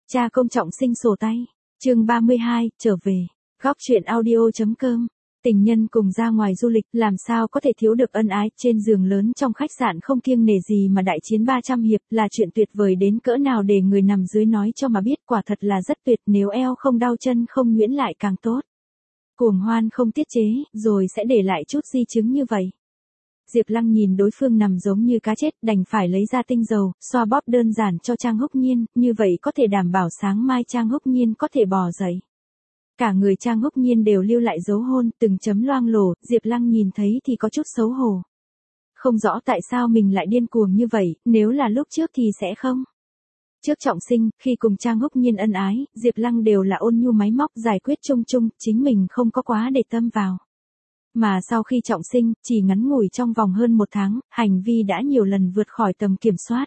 Cha công trọng sinh sổ tay. Chương 32, trở về. Góc truyện audio.com. Tình nhân cùng ra ngoài du lịch, làm sao có thể thiếu được ân ái, trên giường lớn trong khách sạn không kiêng nể gì mà đại chiến 300 hiệp, là chuyện tuyệt vời đến cỡ nào để người nằm dưới nói cho mà biết, quả thật là rất tuyệt, nếu eo không đau chân không nhuyễn lại càng tốt. Cuồng hoan không tiết chế, rồi sẽ để lại chút di chứng như vậy. Diệp Lăng nhìn đối phương nằm giống như cá chết, đành phải lấy ra tinh dầu, xoa bóp đơn giản cho Trang Húc Nhiên, như vậy có thể đảm bảo sáng mai Trang Húc Nhiên có thể bò dậy. Cả người Trang Húc Nhiên đều lưu lại dấu hôn, từng chấm loang lổ, Diệp Lăng nhìn thấy thì có chút xấu hổ. Không rõ tại sao mình lại điên cuồng như vậy, nếu là lúc trước thì sẽ không. Trước trọng sinh, khi cùng Trang Húc Nhiên ân ái, Diệp Lăng đều là ôn nhu máy móc giải quyết chung chung, chính mình không có quá để tâm vào. Mà sau khi trọng sinh, chỉ ngắn ngủi trong vòng hơn 1 tháng, hành vi đã nhiều lần vượt khỏi tầm kiểm soát.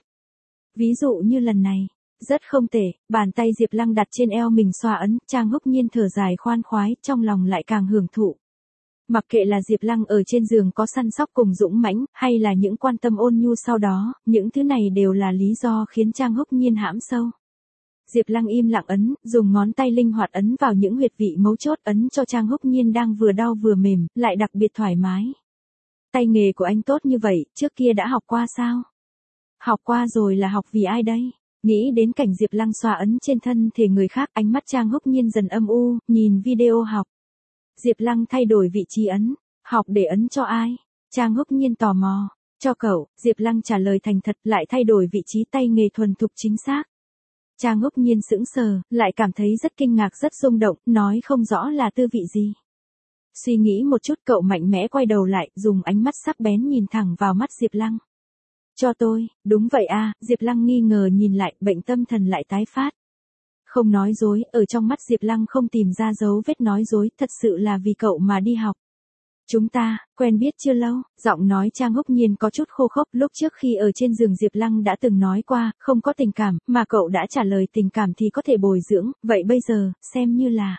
Ví dụ như lần này, rất không tệ, bàn tay Diệp Lăng đặt trên eo mình xoa ấn, Trang Húc Nhiên thở dài khoan khoái, trong lòng lại càng hưởng thụ. Mặc kệ là Diệp Lăng ở trên giường có săn sóc cùng dũng mãnh, hay là những quan tâm ôn nhu sau đó, những thứ này đều là lý do khiến Trang Húc Nhiên hãm sâu. Diệp Lăng im lặng ấn, dùng ngón tay linh hoạt ấn vào những huyệt vị mấu chốt, ấn cho Trang Húc Nhiên đang vừa đau vừa mềm, lại đặc biệt thoải mái. Tay nghề của anh tốt như vậy, trước kia đã học qua sao? Học qua rồi là học vì ai đây? Nghĩ đến cảnh Diệp Lăng xoa ấn trên thân thể người khác, ánh mắt Trang Húc Nhiên dần âm u, nhìn video học. Diệp Lăng thay đổi vị trí ấn, học để ấn cho ai? Trang Húc Nhiên tò mò, cho cậu, Diệp Lăng trả lời thành thật, lại thay đổi vị trí, tay nghề thuần thục chính xác. Trang Húc Nhiên sững sờ, lại cảm thấy rất kinh ngạc rất rung động, nói không rõ là tư vị gì. Suy nghĩ một chút, cậu mạnh mẽ quay đầu lại, dùng ánh mắt sắc bén nhìn thẳng vào mắt Diệp Lăng. Cho tôi, đúng vậy à, Diệp Lăng nghi ngờ nhìn lại, bệnh tâm thần lại tái phát. Không nói dối, ở trong mắt Diệp Lăng không tìm ra dấu vết nói dối, thật sự là vì cậu mà đi học. Chúng ta, quen biết chưa lâu, giọng nói Trang Húc Nhiên có chút khô khốc, lúc trước khi ở trên giường Diệp Lăng đã từng nói qua, không có tình cảm, mà cậu đã trả lời tình cảm thì có thể bồi dưỡng, vậy bây giờ, xem như là.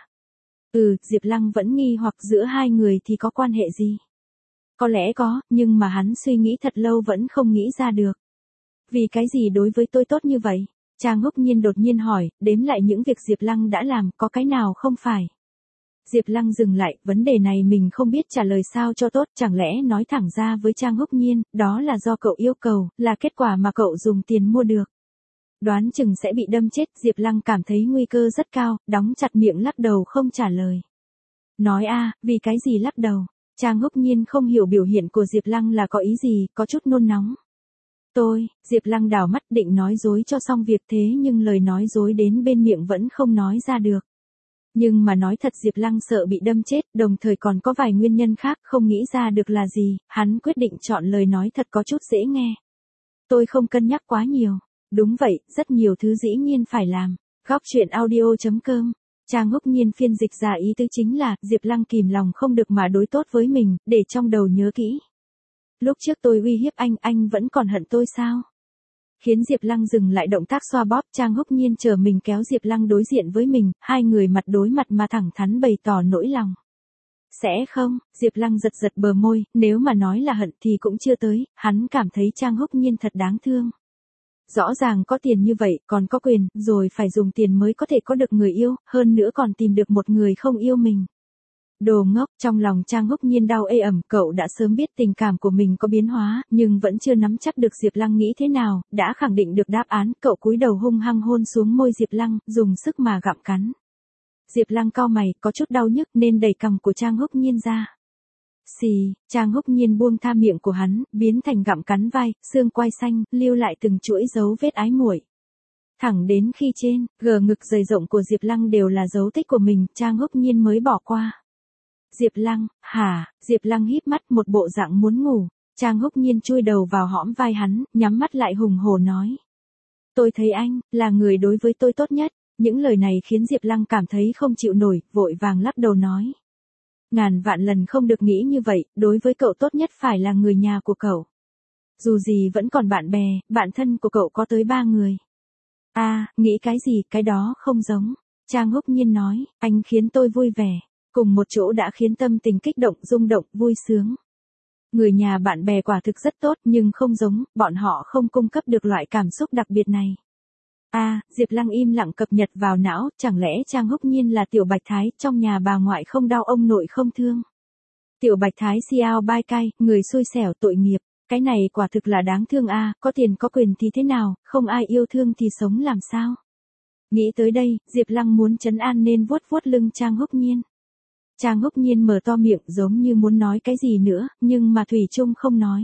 Diệp Lăng vẫn nghi hoặc giữa hai người thì có quan hệ gì. Có lẽ có, nhưng mà hắn suy nghĩ thật lâu vẫn không nghĩ ra được. Vì cái gì đối với tôi tốt như vậy? Trang Húc Nhiên đột nhiên hỏi, đếm lại những việc Diệp Lăng đã làm, có cái nào không phải? Diệp Lăng dừng lại, vấn đề này mình không biết trả lời sao cho tốt, chẳng lẽ nói thẳng ra với Trang Húc Nhiên, đó là do cậu yêu cầu, là kết quả mà cậu dùng tiền mua được. Đoán chừng sẽ bị đâm chết, Diệp Lăng cảm thấy nguy cơ rất cao, đóng chặt miệng lắc đầu không trả lời. Nói vì cái gì lắc đầu? Trang Húc Nhiên không hiểu biểu hiện của Diệp Lăng là có ý gì, có chút nôn nóng. Diệp Lăng đảo mắt định nói dối cho xong việc thế nhưng lời nói dối đến bên miệng vẫn không nói ra được. Nhưng mà nói thật Diệp Lăng sợ bị đâm chết, đồng thời còn có vài nguyên nhân khác không nghĩ ra được là gì, hắn quyết định chọn lời nói thật có chút dễ nghe. Tôi không cân nhắc quá nhiều. Đúng vậy, rất nhiều thứ dĩ nhiên phải làm. Góc truyện audio.com. Trang Húc Nhiên phiên dịch ra ý tứ chính là, Diệp Lăng kìm lòng không được mà đối tốt với mình, để trong đầu nhớ kỹ. Lúc trước tôi uy hiếp anh vẫn còn hận tôi sao? Khiến Diệp Lăng dừng lại động tác xoa bóp, Trang Húc Nhiên chờ mình kéo Diệp Lăng đối diện với mình, hai người mặt đối mặt mà thẳng thắn bày tỏ nỗi lòng. Sẽ không, Diệp Lăng giật giật bờ môi, nếu mà nói là hận thì cũng chưa tới, hắn cảm thấy Trang Húc Nhiên thật đáng thương. Rõ ràng có tiền như vậy, còn có quyền, rồi phải dùng tiền mới có thể có được người yêu, hơn nữa còn tìm được một người không yêu mình. Đồ ngốc, trong lòng Trang Húc Nhiên đau ê ẩm, cậu đã sớm biết tình cảm của mình có biến hóa, nhưng vẫn chưa nắm chắc được Diệp Lăng nghĩ thế nào, đã khẳng định được đáp án, cậu cúi đầu hung hăng hôn xuống môi Diệp Lăng, dùng sức mà gặm cắn. Diệp Lăng cau mày, có chút đau nhức nên đẩy cằm của Trang Húc Nhiên ra. Xì, Trang Húc Nhiên buông tha miệng của hắn, biến thành gặm cắn vai, xương quai xanh, lưu lại từng chuỗi dấu vết ái muội. Thẳng đến khi trên, ngực dày rộng của Diệp Lăng đều là dấu tích của mình, Trang Húc Nhiên mới bỏ qua. Diệp Lăng, hả? Diệp Lăng híp mắt một bộ dạng muốn ngủ, Trang Húc Nhiên chui đầu vào hõm vai hắn, nhắm mắt lại hùng hổ nói. Tôi thấy anh, là người đối với tôi tốt nhất, những lời này khiến Diệp Lăng cảm thấy không chịu nổi, vội vàng lắc đầu nói. Ngàn vạn lần không được nghĩ như vậy, đối với cậu tốt nhất phải là người nhà của cậu. Dù gì vẫn còn bạn bè, bạn thân của cậu có tới 3 người. Nghĩ cái gì, cái đó không giống. Trang Húc Nhiên nói, anh khiến tôi vui vẻ. Cùng một chỗ đã khiến tâm tình kích động, rung động, vui sướng. Người nhà bạn bè quả thực rất tốt nhưng không giống, bọn họ không cung cấp được loại cảm xúc đặc biệt này. Diệp Lăng im lặng cập nhật vào não, chẳng lẽ Trang Húc Nhiên là Tiểu Bạch Thái, trong nhà bà ngoại không đau ông nội không thương. Tiểu Bạch Thái xiao bai cai, người xui xẻo tội nghiệp, cái này quả thực là đáng thương có tiền có quyền thì thế nào, không ai yêu thương thì sống làm sao. Nghĩ tới đây, Diệp Lăng muốn trấn an nên vuốt vuốt lưng Trang Húc Nhiên. Trang Húc Nhiên mở to miệng giống như muốn nói cái gì nữa, nhưng mà thủy chung không nói.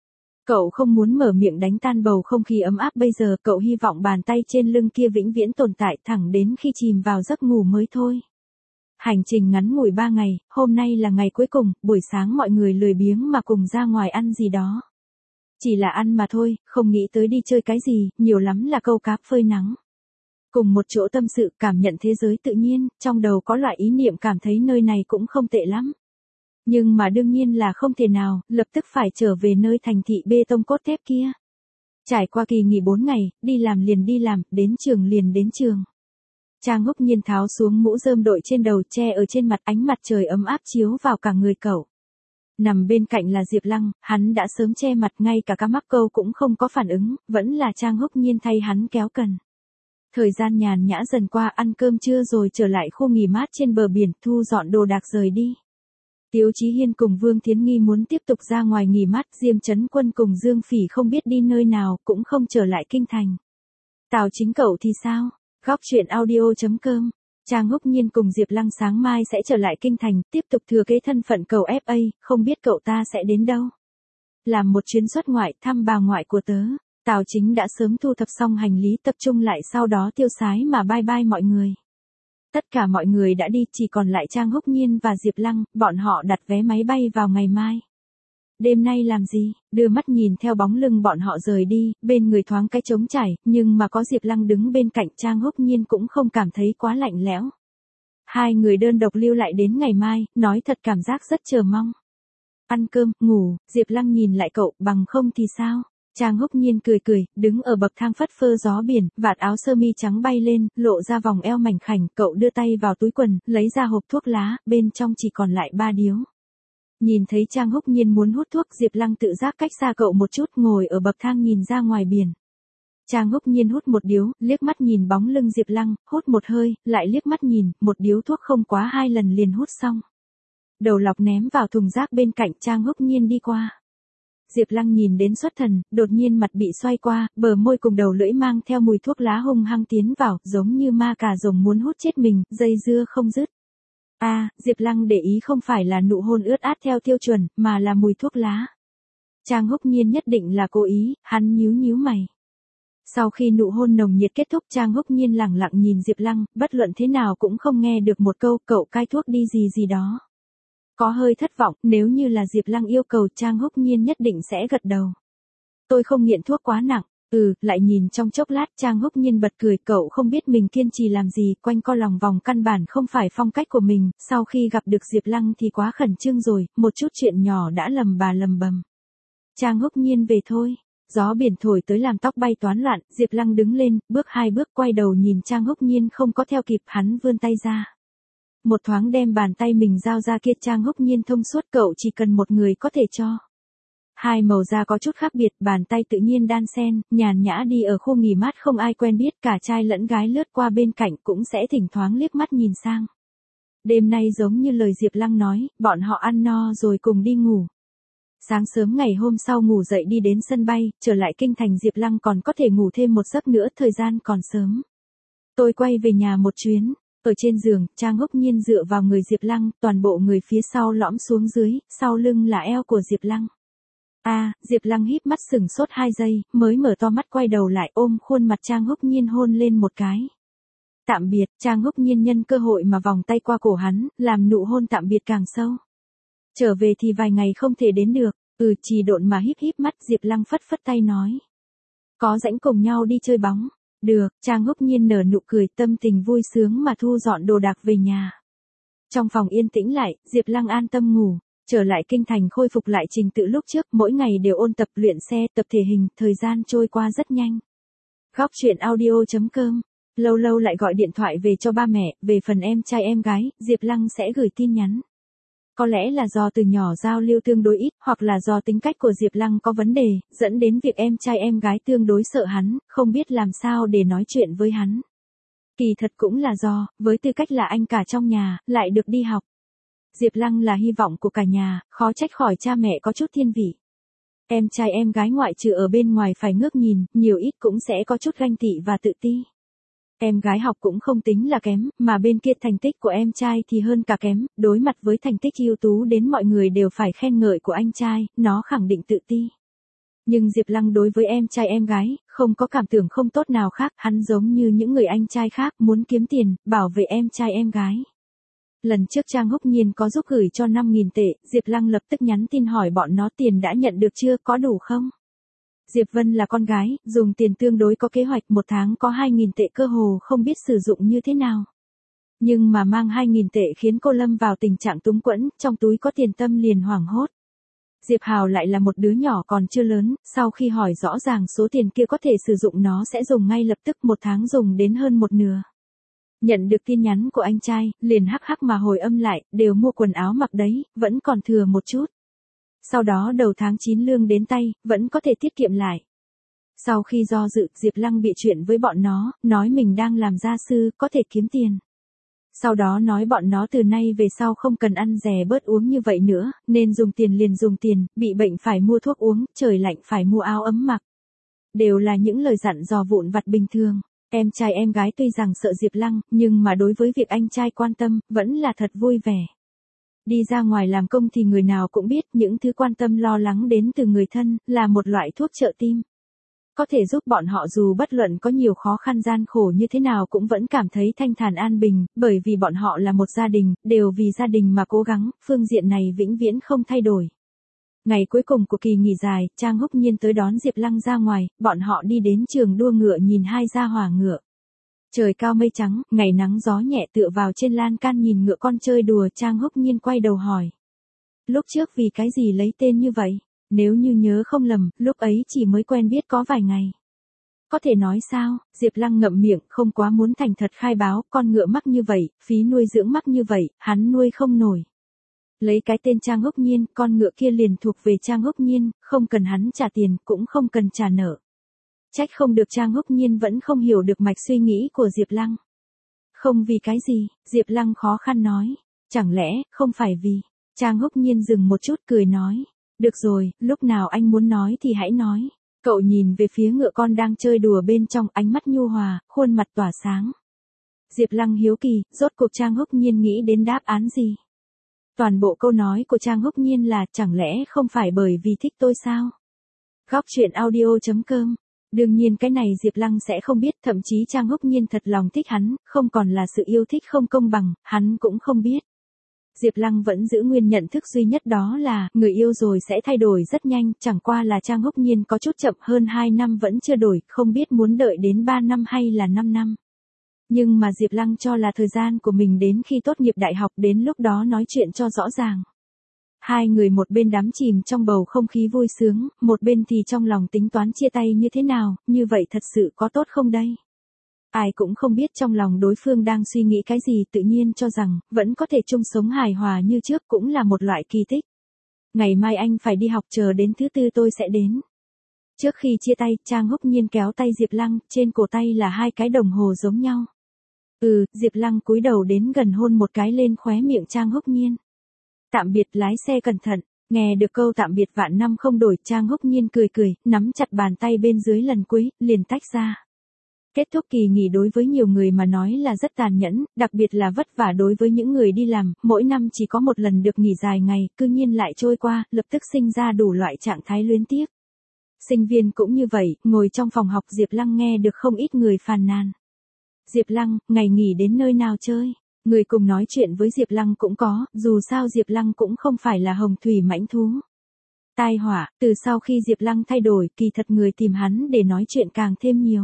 Cậu không muốn mở miệng đánh tan bầu không khí ấm áp bây giờ, cậu hy vọng bàn tay trên lưng kia vĩnh viễn tồn tại thẳng đến khi chìm vào giấc ngủ mới thôi. Hành trình ngắn ngủi 3 ngày, hôm nay là ngày cuối cùng, buổi sáng mọi người lười biếng mà cùng ra ngoài ăn gì đó. Chỉ là ăn mà thôi, không nghĩ tới đi chơi cái gì, nhiều lắm là câu cá phơi nắng. Cùng một chỗ tâm sự cảm nhận thế giới tự nhiên, trong đầu có loại ý niệm cảm thấy nơi này cũng không tệ lắm. Nhưng mà đương nhiên là không thể nào, lập tức phải trở về nơi thành thị bê tông cốt thép kia. Trải qua kỳ nghỉ 4 ngày, đi làm liền đi làm, đến trường liền đến trường. Trang Húc Nhiên tháo xuống mũ rơm đội trên đầu che ở trên mặt, ánh mặt trời ấm áp chiếu vào cả người cậu. Nằm bên cạnh là Diệp Lăng, hắn đã sớm che mặt, ngay cả cá mắc câu cũng không có phản ứng, vẫn là Trang Húc Nhiên thay hắn kéo cần. Thời gian nhàn nhã dần qua, ăn cơm trưa rồi trở lại khu nghỉ mát trên bờ biển, thu dọn đồ đạc rời đi. Tiếu Chí Hiên cùng Vương Thiến Nghi muốn tiếp tục ra ngoài nghỉ mát, Diêm Chấn Quân cùng Dương Phỉ không biết đi nơi nào, cũng không trở lại kinh thành. Tào Chính cậu thì sao? Góc truyện audio.com. Trang Húc Nhiên cùng Diệp Lăng sáng mai sẽ trở lại kinh thành, tiếp tục thừa kế thân phận cầu FA, không biết cậu ta sẽ đến đâu. Làm một chuyến xuất ngoại thăm bà ngoại của tớ. Tào Chính đã sớm thu thập xong hành lý, tập trung lại, sau đó tiêu sái mà bye bye mọi người. Tất cả mọi người đã đi, chỉ còn lại Trang Húc Nhiên và Diệp Lăng, bọn họ đặt vé máy bay vào ngày mai. Đêm nay làm gì? Đưa mắt nhìn theo bóng lưng bọn họ rời đi, bên người thoáng cái trống trải, nhưng mà có Diệp Lăng đứng bên cạnh, Trang Húc Nhiên cũng không cảm thấy quá lạnh lẽo. Hai người đơn độc lưu lại đến ngày mai, nói thật cảm giác rất chờ mong. Ăn cơm, ngủ, Diệp Lăng nhìn lại cậu, bằng không thì sao? Trang Húc Nhiên cười cười, đứng ở bậc thang phất phơ gió biển, vạt áo sơ mi trắng bay lên, lộ ra vòng eo mảnh khảnh, cậu đưa tay vào túi quần, lấy ra hộp thuốc lá, bên trong chỉ còn lại 3 điếu. Nhìn thấy Trang Húc Nhiên muốn hút thuốc, Diệp Lăng tự giác cách xa cậu một chút, ngồi ở bậc thang nhìn ra ngoài biển. Trang Húc Nhiên hút một điếu, liếc mắt nhìn bóng lưng Diệp Lăng, hút một hơi, lại liếc mắt nhìn, một điếu thuốc không quá 2 lần liền hút xong. Đầu lọc ném vào thùng rác bên cạnh, Trang Húc Nhiên đi qua. Diệp Lăng nhìn đến xuất thần, đột nhiên mặt bị xoay qua, bờ môi cùng đầu lưỡi mang theo mùi thuốc lá hung hăng tiến vào, giống như ma cà rồng muốn hút chết mình, dây dưa không dứt. Diệp Lăng để ý không phải là nụ hôn ướt át theo tiêu chuẩn, mà là mùi thuốc lá. Trang Húc Nhiên nhất định là cố ý, hắn nhíu nhíu mày. Sau khi nụ hôn nồng nhiệt kết thúc, Trang Húc Nhiên lẳng lặng nhìn Diệp Lăng, bất luận thế nào cũng không nghe được một câu, cậu cai thuốc đi gì đó. Có hơi thất vọng, nếu như là Diệp Lăng yêu cầu, Trang Húc Nhiên nhất định sẽ gật đầu. Tôi không nghiện thuốc quá nặng. Lại nhìn trong chốc lát, Trang Húc Nhiên bật cười, cậu không biết mình kiên trì làm gì, quanh co lòng vòng căn bản không phải phong cách của mình, sau khi gặp được Diệp Lăng thì quá khẩn trương rồi, một chút chuyện nhỏ đã lầm bà lầm bầm. Trang Húc Nhiên về thôi. Gió biển thổi tới làm tóc bay toán loạn, Diệp Lăng đứng lên, bước 2 bước quay đầu nhìn Trang Húc Nhiên không có theo kịp, hắn vươn tay ra. Một thoáng đem bàn tay mình giao ra kia, Trang Húc Nhiên thông suốt, cậu chỉ cần một người có thể cho. Hai màu da có chút khác biệt, bàn tay tự nhiên đan xen, nhàn nhã đi ở khu nghỉ mát không ai quen biết, cả trai lẫn gái lướt qua bên cạnh cũng sẽ thỉnh thoảng liếc mắt nhìn sang. Đêm nay giống như lời Diệp Lăng nói, bọn họ ăn no rồi cùng đi ngủ. Sáng sớm ngày hôm sau ngủ dậy đi đến sân bay, trở lại kinh thành, Diệp Lăng còn có thể ngủ thêm một giấc nữa, thời gian còn sớm. Tôi quay về nhà một chuyến. Ở trên giường, Trang Húc Nhiên dựa vào người Diệp Lăng, toàn bộ người phía sau lõm xuống dưới, sau lưng là eo của Diệp Lăng. Diệp Lăng híp mắt sững sốt 2 giây, mới mở to mắt quay đầu lại, ôm khuôn mặt Trang Húc Nhiên hôn lên một cái. Tạm biệt, Trang Húc Nhiên nhân cơ hội mà vòng tay qua cổ hắn, làm nụ hôn tạm biệt càng sâu. Trở về thì vài ngày không thể đến được, trì độn mà híp mắt, Diệp Lăng phất phất tay nói. Có rảnh cùng nhau đi chơi bóng. Được, Trang Húc Nhiên nở nụ cười, tâm tình vui sướng mà thu dọn đồ đạc về nhà. Trong phòng yên tĩnh lại, Diệp Lăng an tâm ngủ. Trở lại kinh thành khôi phục lại trình tự lúc trước, mỗi ngày đều ôn tập luyện xe, tập thể hình, thời gian trôi qua rất nhanh. Góc truyện audio.com. Lâu lâu lại gọi điện thoại về cho ba mẹ, về phần em trai em gái, Diệp Lăng sẽ gửi tin nhắn. Có lẽ là do từ nhỏ giao lưu tương đối ít, hoặc là do tính cách của Diệp Lăng có vấn đề, dẫn đến việc em trai em gái tương đối sợ hắn, không biết làm sao để nói chuyện với hắn. Kỳ thật cũng là do, với tư cách là anh cả trong nhà, lại được đi học. Diệp Lăng là hy vọng của cả nhà, khó trách khỏi cha mẹ có chút thiên vị. Em trai em gái ngoại trừ ở bên ngoài phải ngước nhìn, nhiều ít cũng sẽ có chút ganh tị và tự ti. Em gái học cũng không tính là kém, mà bên kia thành tích của em trai thì hơn cả kém, đối mặt với thành tích ưu tú đến mọi người đều phải khen ngợi của anh trai, nó khẳng định tự ti. Nhưng Diệp Lăng đối với em trai em gái, không có cảm tưởng không tốt nào khác, hắn giống như những người anh trai khác muốn kiếm tiền, bảo vệ em trai em gái. Lần trước Trang Húc Nhiên có giúp gửi cho 5.000 tệ, Diệp Lăng lập tức nhắn tin hỏi bọn nó tiền đã nhận được chưa, có đủ không? Diệp Vân là con gái, dùng tiền tương đối có kế hoạch, một tháng có 2.000 tệ cơ hồ không biết sử dụng như thế nào. Nhưng mà mang 2.000 tệ khiến cô lâm vào tình trạng túng quẫn, trong túi có tiền tâm liền hoảng hốt. Diệp Hào lại là một đứa nhỏ còn chưa lớn, sau khi hỏi rõ ràng số tiền kia có thể sử dụng nó sẽ dùng ngay lập tức, một tháng dùng đến hơn một nửa. Nhận được tin nhắn của anh trai, liền hắc hắc mà hồi âm lại, đều mua quần áo mặc đấy, vẫn còn thừa một chút. Sau đó đầu tháng 9 lương đến tay, vẫn có thể tiết kiệm lại. Sau khi do dự, Diệp Lăng bịa chuyện với bọn nó, nói mình đang làm gia sư, có thể kiếm tiền. Sau đó nói bọn nó từ nay về sau không cần ăn rẻ bớt uống như vậy nữa, nên dùng tiền liền dùng tiền, bị bệnh phải mua thuốc uống, trời lạnh phải mua áo ấm mặc. Đều là những lời dặn dò vụn vặt bình thường. Em trai em gái tuy rằng sợ Diệp Lăng, nhưng mà đối với việc anh trai quan tâm, vẫn là thật vui vẻ. Đi ra ngoài làm công thì người nào cũng biết những thứ quan tâm lo lắng đến từ người thân, là một loại thuốc trợ tim. Có thể giúp bọn họ dù bất luận có nhiều khó khăn gian khổ như thế nào cũng vẫn cảm thấy thanh thản an bình, bởi vì bọn họ là một gia đình, đều vì gia đình mà cố gắng, phương diện này vĩnh viễn không thay đổi. Ngày cuối cùng của kỳ nghỉ dài, Trang Húc Nhiên tới đón Diệp Lăng ra ngoài, bọn họ đi đến trường đua ngựa nhìn hai gia hỏa ngựa. Trời cao mây trắng, ngày nắng gió nhẹ, tựa vào trên lan can nhìn ngựa con chơi đùa, Trang Húc Nhiên quay đầu hỏi. Lúc trước vì cái gì lấy tên như vậy? Nếu như nhớ không lầm, lúc ấy chỉ mới quen biết có vài ngày. Có thể nói sao? Diệp Lăng ngậm miệng, không quá muốn thành thật khai báo, con ngựa mắc như vậy, phí nuôi dưỡng mắc như vậy, hắn nuôi không nổi. Lấy cái tên Trang Húc Nhiên, con ngựa kia liền thuộc về Trang Húc Nhiên, không cần hắn trả tiền, cũng không cần trả nợ. Trách không được Trang Húc Nhiên vẫn không hiểu được mạch suy nghĩ của Diệp Lăng. Không vì cái gì, Diệp Lăng khó khăn nói. Chẳng lẽ, không phải vì. Trang Húc Nhiên dừng một chút cười nói. Được rồi, lúc nào anh muốn nói thì hãy nói. Cậu nhìn về phía ngựa con đang chơi đùa bên trong, ánh mắt nhu hòa, khuôn mặt tỏa sáng. Diệp Lăng hiếu kỳ, rốt cuộc Trang Húc Nhiên nghĩ đến đáp án gì? Toàn bộ câu nói của Trang Húc Nhiên là, chẳng lẽ không phải bởi vì thích tôi sao? Góc truyện audio.com. Đương nhiên cái này Diệp Lăng sẽ không biết, thậm chí Trang Húc Nhiên thật lòng thích hắn, không còn là sự yêu thích không công bằng, hắn cũng không biết. Diệp Lăng vẫn giữ nguyên nhận thức duy nhất, đó là, người yêu rồi sẽ thay đổi rất nhanh, chẳng qua là Trang Húc Nhiên có chút chậm, hơn 2 năm vẫn chưa đổi, không biết muốn đợi đến 3 năm hay là 5 năm. Nhưng mà Diệp Lăng cho là thời gian của mình đến khi tốt nghiệp đại học, đến lúc đó nói chuyện cho rõ ràng. Hai người một bên đắm chìm trong bầu không khí vui sướng, một bên thì trong lòng tính toán chia tay như thế nào, như vậy thật sự có tốt không đây? Ai cũng không biết trong lòng đối phương đang suy nghĩ cái gì, tự nhiên cho rằng, vẫn có thể chung sống hài hòa như trước cũng là một loại kỳ tích. Ngày mai anh phải đi học, chờ đến thứ tư tôi sẽ đến. Trước khi chia tay, Trang Húc Nhiên kéo tay Diệp Lăng, trên cổ tay là 2 cái đồng hồ giống nhau. Diệp Lăng cúi đầu đến gần hôn một cái lên khóe miệng Trang Húc Nhiên. Tạm biệt, lái xe cẩn thận. Nghe được câu tạm biệt vạn năm không đổi, Trang Húc Nhiên cười cười, nắm chặt bàn tay bên dưới lần cuối, liền tách ra. Kết thúc kỳ nghỉ đối với nhiều người mà nói là rất tàn nhẫn, đặc biệt là vất vả đối với những người đi làm, mỗi năm chỉ có một lần được nghỉ dài ngày, cư nhiên lại trôi qua, lập tức sinh ra đủ loại trạng thái luyến tiếc. Sinh viên cũng như vậy, ngồi trong phòng học Diệp Lăng nghe được không ít người phàn nàn. Diệp Lăng, ngày nghỉ đến nơi nào chơi? Người cùng nói chuyện với Diệp Lăng cũng có, dù sao Diệp Lăng cũng không phải là hồng thủy mãnh thú. Tai họa, từ sau khi Diệp Lăng thay đổi, kỳ thật người tìm hắn để nói chuyện càng thêm nhiều.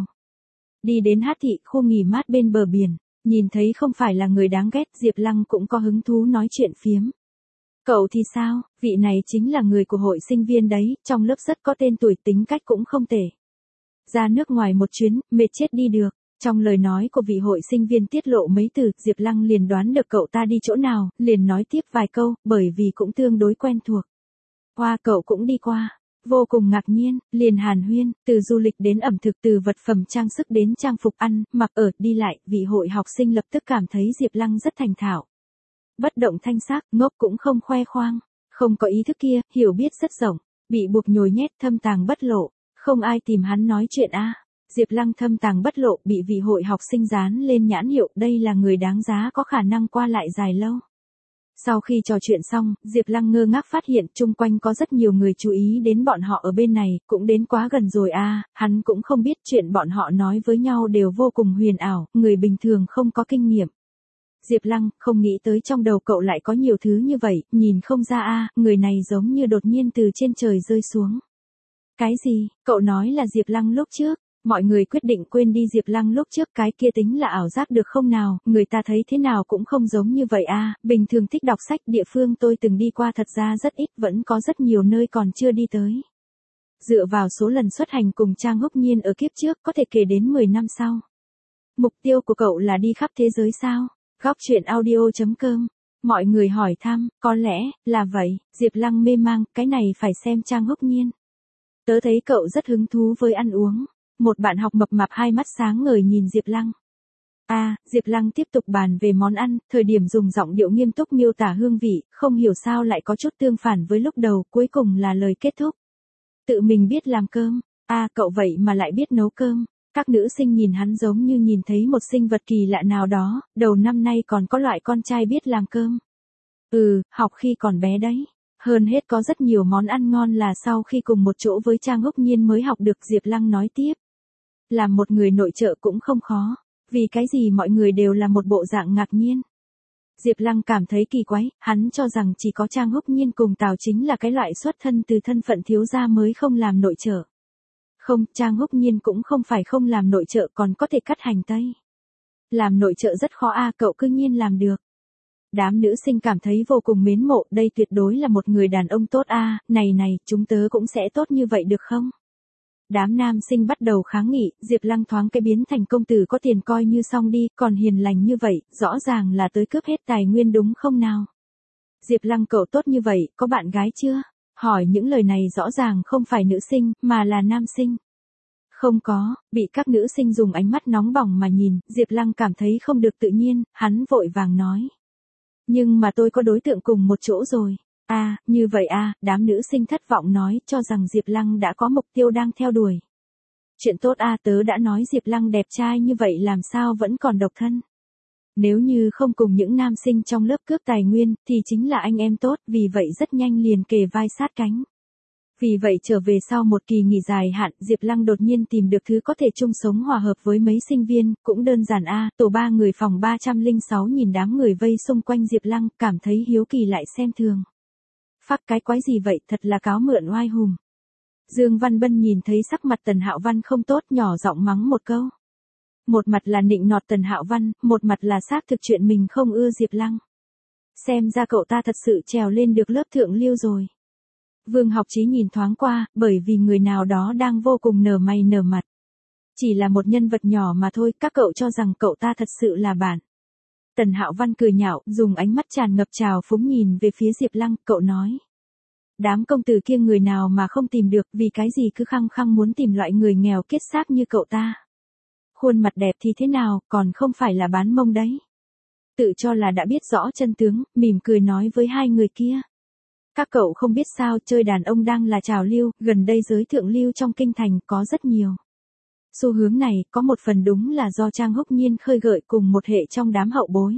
Đi đến Hát Thị, khu nghỉ mát bên bờ biển, nhìn thấy không phải là người đáng ghét, Diệp Lăng cũng có hứng thú nói chuyện phiếm. Cậu thì sao, vị này chính là người của hội sinh viên đấy, trong lớp rất có tên tuổi, tính cách cũng không tệ. Ra nước ngoài một chuyến, mệt chết đi được. Trong lời nói của vị hội sinh viên tiết lộ mấy từ, Diệp Lăng liền đoán được cậu ta đi chỗ nào, liền nói tiếp vài câu, bởi vì cũng tương đối quen thuộc. Hoa cậu cũng đi qua. Vô cùng ngạc nhiên, liền hàn huyên, từ du lịch đến ẩm thực, từ vật phẩm trang sức đến trang phục ăn, mặc ở, đi lại, vị hội học sinh lập tức cảm thấy Diệp Lăng rất thành thạo. Bất động thanh sắc, ngốc cũng không khoe khoang, không có ý thức kia, hiểu biết rất rộng, bị buộc nhồi nhét thâm tàng bất lộ, không ai tìm hắn nói chuyện a. Diệp Lăng thâm tàng bất lộ bị vị hội học sinh dán lên nhãn hiệu, đây là người đáng giá có khả năng qua lại dài lâu. Sau khi trò chuyện xong, Diệp Lăng ngơ ngác phát hiện chung quanh có rất nhiều người chú ý đến bọn họ ở bên này, cũng đến quá gần rồi a, hắn cũng không biết chuyện bọn họ nói với nhau đều vô cùng huyền ảo, người bình thường không có kinh nghiệm. Diệp Lăng không nghĩ tới trong đầu cậu lại có nhiều thứ như vậy, nhìn không ra a, người này giống như đột nhiên từ trên trời rơi xuống. Cái gì? Cậu nói là Diệp Lăng lúc trước. Mọi người quyết định quên đi Diệp Lăng lúc trước, cái kia tính là ảo giác được không nào, người ta thấy thế nào cũng không giống như vậy a. Bình thường thích đọc sách, địa phương tôi từng đi qua thật ra rất ít, vẫn có rất nhiều nơi còn chưa đi tới. Dựa vào số lần xuất hành cùng Trang Húc Nhiên ở kiếp trước có thể kể đến 10 năm sau. Mục tiêu của cậu là đi khắp thế giới sao? Góc chuyện audio.com. Mọi người hỏi thăm, có lẽ là vậy. Diệp Lăng mê mang, cái này phải xem Trang Húc Nhiên. Tớ thấy cậu rất hứng thú với ăn uống. Một bạn học mập mạp hai mắt sáng ngời nhìn Diệp Lăng. Diệp Lăng tiếp tục bàn về món ăn, thời điểm dùng giọng điệu nghiêm túc miêu tả hương vị, không hiểu sao lại có chút tương phản với lúc đầu, cuối cùng là lời kết thúc. Tự mình biết làm cơm. Cậu vậy mà lại biết nấu cơm. Các nữ sinh nhìn hắn giống như nhìn thấy một sinh vật kỳ lạ nào đó, đầu năm nay còn có loại con trai biết làm cơm. Học khi còn bé đấy. Hơn hết có rất nhiều món ăn ngon là sau khi cùng một chỗ với Trang Húc Nhiên mới học được. Diệp Lăng nói tiếp. Làm một người nội trợ cũng không khó. Vì cái gì mọi người đều là một bộ dạng ngạc nhiên. Diệp Lăng cảm thấy kỳ quái, hắn cho rằng chỉ có Trang Húc Nhiên cùng Tào Chính là cái loại xuất thân từ thân phận thiếu gia mới không làm nội trợ. Không, Trang Húc Nhiên cũng không phải không làm nội trợ, còn có thể cắt hành tây. Làm nội trợ rất khó cậu cư nhiên làm được. Đám nữ sinh cảm thấy vô cùng mến mộ, đây tuyệt đối là một người đàn ông tốt này, chúng tớ cũng sẽ tốt như vậy được không? Đám nam sinh bắt đầu kháng nghị, Diệp Lăng thoáng cái biến thành công tử có tiền coi như xong đi, còn hiền lành như vậy, rõ ràng là tới cướp hết tài nguyên đúng không nào? Diệp Lăng cậu tốt như vậy, có bạn gái chưa? Hỏi những lời này rõ ràng không phải nữ sinh, mà là nam sinh. Không có, bị các nữ sinh dùng ánh mắt nóng bỏng mà nhìn, Diệp Lăng cảm thấy không được tự nhiên, hắn vội vàng nói. Nhưng mà tôi có đối tượng cùng một chỗ rồi. Như vậy đám nữ sinh thất vọng nói, cho rằng Diệp Lăng đã có mục tiêu đang theo đuổi. Chuyện tốt tớ đã nói Diệp Lăng đẹp trai như vậy làm sao vẫn còn độc thân. Nếu như không cùng những nam sinh trong lớp cướp tài nguyên, thì chính là anh em tốt, vì vậy rất nhanh liền kề vai sát cánh. Vì vậy trở về sau một kỳ nghỉ dài hạn, Diệp Lăng đột nhiên tìm được thứ có thể chung sống hòa hợp với mấy sinh viên, cũng đơn giản tổ 3 người phòng 306 nhìn đám người vây xung quanh Diệp Lăng, cảm thấy hiếu kỳ lại xem thường. Phác cái quái gì vậy, thật là cáo mượn oai hùm. Dương Văn Bân nhìn thấy sắc mặt Tần Hạo Văn không tốt, nhỏ giọng mắng một câu. Một mặt là nịnh nọt Tần Hạo Văn, một mặt là xác thực chuyện mình không ưa Diệp Lăng. Xem ra cậu ta thật sự trèo lên được lớp thượng lưu rồi. Vương Học Chí nhìn thoáng qua, bởi vì người nào đó đang vô cùng nở mày nở mặt. Chỉ là một nhân vật nhỏ mà thôi, các cậu cho rằng cậu ta thật sự là bạn. Tần Hạo Văn cười nhạo, dùng ánh mắt tràn ngập trào phúng nhìn về phía Diệp Lăng, cậu nói. Đám công tử kia người nào mà không tìm được, vì cái gì cứ khăng khăng muốn tìm loại người nghèo kiết xác như cậu ta. Khuôn mặt đẹp thì thế nào, còn không phải là bán mông đấy. Tự cho là đã biết rõ chân tướng, mỉm cười nói với hai người kia. Các cậu không biết sao, chơi đàn ông đang là trào lưu, gần đây giới thượng lưu trong kinh thành có rất nhiều. Xu hướng này có một phần đúng là do Trang Húc Nhiên khơi gợi cùng một hệ trong đám hậu bối.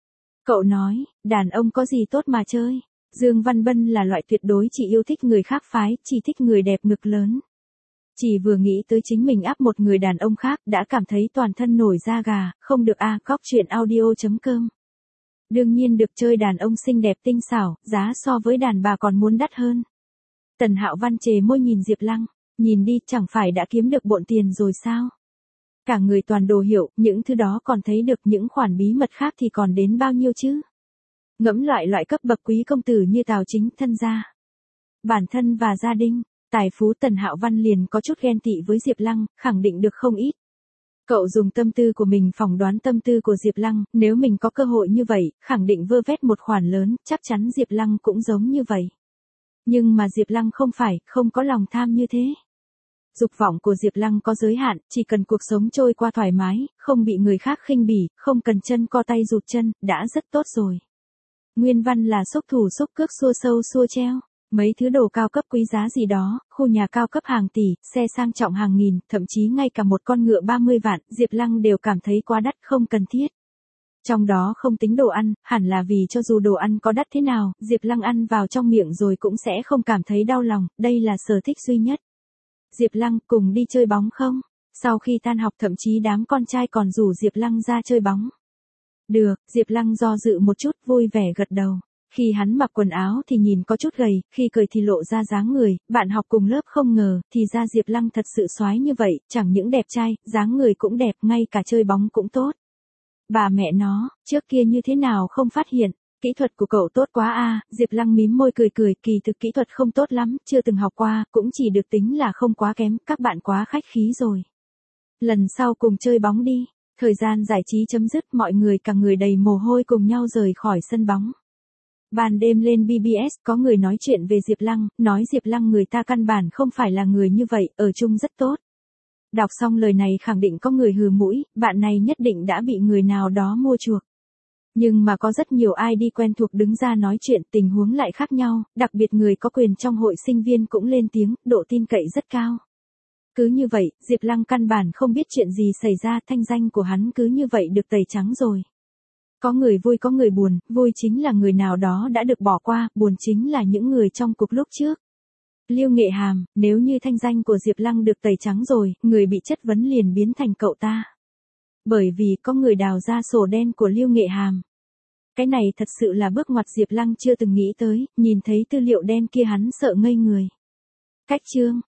Cậu nói, đàn ông có gì tốt mà chơi. Dương Văn Bân là loại tuyệt đối chỉ yêu thích người khác phái, chỉ thích người đẹp ngực lớn. Chỉ vừa nghĩ tới chính mình áp một người đàn ông khác đã cảm thấy toàn thân nổi da gà, không được góc chuyện audio.com. Đương nhiên được chơi đàn ông xinh đẹp tinh xảo, giá so với đàn bà còn muốn đắt hơn. Tần Hạo Văn chề môi nhìn Diệp Lăng, nhìn đi chẳng phải đã kiếm được bộn tiền rồi sao? Cả người toàn đồ hiệu, những thứ đó còn thấy được, những khoản bí mật khác thì còn đến bao nhiêu chứ? Ngẫm loại cấp bậc quý công tử như Tào Chính, thân gia, bản thân và gia đình, tài phú, Tần Hạo Văn liền có chút ghen tị với Diệp Lăng, khẳng định được không ít. Cậu dùng tâm tư của mình phỏng đoán tâm tư của Diệp Lăng, nếu mình có cơ hội như vậy, khẳng định vơ vét một khoản lớn, chắc chắn Diệp Lăng cũng giống như vậy. Nhưng mà Diệp Lăng không phải, không có lòng tham như thế. Dục vọng của Diệp Lăng có giới hạn, chỉ cần cuộc sống trôi qua thoải mái, không bị người khác khinh bỉ, không cần chân co tay rụt chân, đã rất tốt rồi. Nguyên văn là xúc thủ xúc cước xua sâu xua treo. Mấy thứ đồ cao cấp quý giá gì đó, khu nhà cao cấp hàng tỷ, xe sang trọng hàng nghìn, thậm chí ngay cả một con ngựa 30 vạn, Diệp Lăng đều cảm thấy quá đắt không cần thiết. Trong đó không tính đồ ăn, hẳn là vì cho dù đồ ăn có đắt thế nào, Diệp Lăng ăn vào trong miệng rồi cũng sẽ không cảm thấy đau lòng, đây là sở thích duy nhất. Diệp Lăng, cùng đi chơi bóng không? Sau khi tan học thậm chí đám con trai còn rủ Diệp Lăng ra chơi bóng. Được, Diệp Lăng do dự một chút, vui vẻ gật đầu. Khi hắn mặc quần áo thì nhìn có chút gầy, khi cười thì lộ ra dáng người, bạn học cùng lớp không ngờ, thì ra Diệp Lăng thật sự soái như vậy, chẳng những đẹp trai, dáng người cũng đẹp, ngay cả chơi bóng cũng tốt. Bà mẹ nó, trước kia như thế nào không phát hiện, kỹ thuật của cậu tốt quá a. Diệp Lăng mím môi cười cười, kỳ thực kỹ thuật không tốt lắm, chưa từng học qua, cũng chỉ được tính là không quá kém, các bạn quá khách khí rồi. Lần sau cùng chơi bóng đi. Thời gian giải trí chấm dứt, mọi người cả người đầy mồ hôi cùng nhau rời khỏi sân bóng. Ban đêm lên BBS, có người nói chuyện về Diệp Lăng, nói Diệp Lăng người ta căn bản không phải là người như vậy, ở chung rất tốt. Đọc xong lời này khẳng định có người hừ mũi, bạn này nhất định đã bị người nào đó mua chuộc. Nhưng mà có rất nhiều ai đi quen thuộc đứng ra nói chuyện, tình huống lại khác nhau, đặc biệt người có quyền trong hội sinh viên cũng lên tiếng, độ tin cậy rất cao. Cứ như vậy, Diệp Lăng căn bản không biết chuyện gì xảy ra, thanh danh của hắn cứ như vậy được tẩy trắng rồi. Có người vui có người buồn, vui chính là người nào đó đã được bỏ qua, buồn chính là những người trong cuộc lúc trước. Lưu Nghệ Hàm, nếu như thanh danh của Diệp Lăng được tẩy trắng rồi, người bị chất vấn liền biến thành cậu ta. Bởi vì có người đào ra sổ đen của Lưu Nghệ Hàm. Cái này thật sự là bước ngoặt Diệp Lăng chưa từng nghĩ tới, nhìn thấy tư liệu đen kia hắn sợ ngây người. Cách chương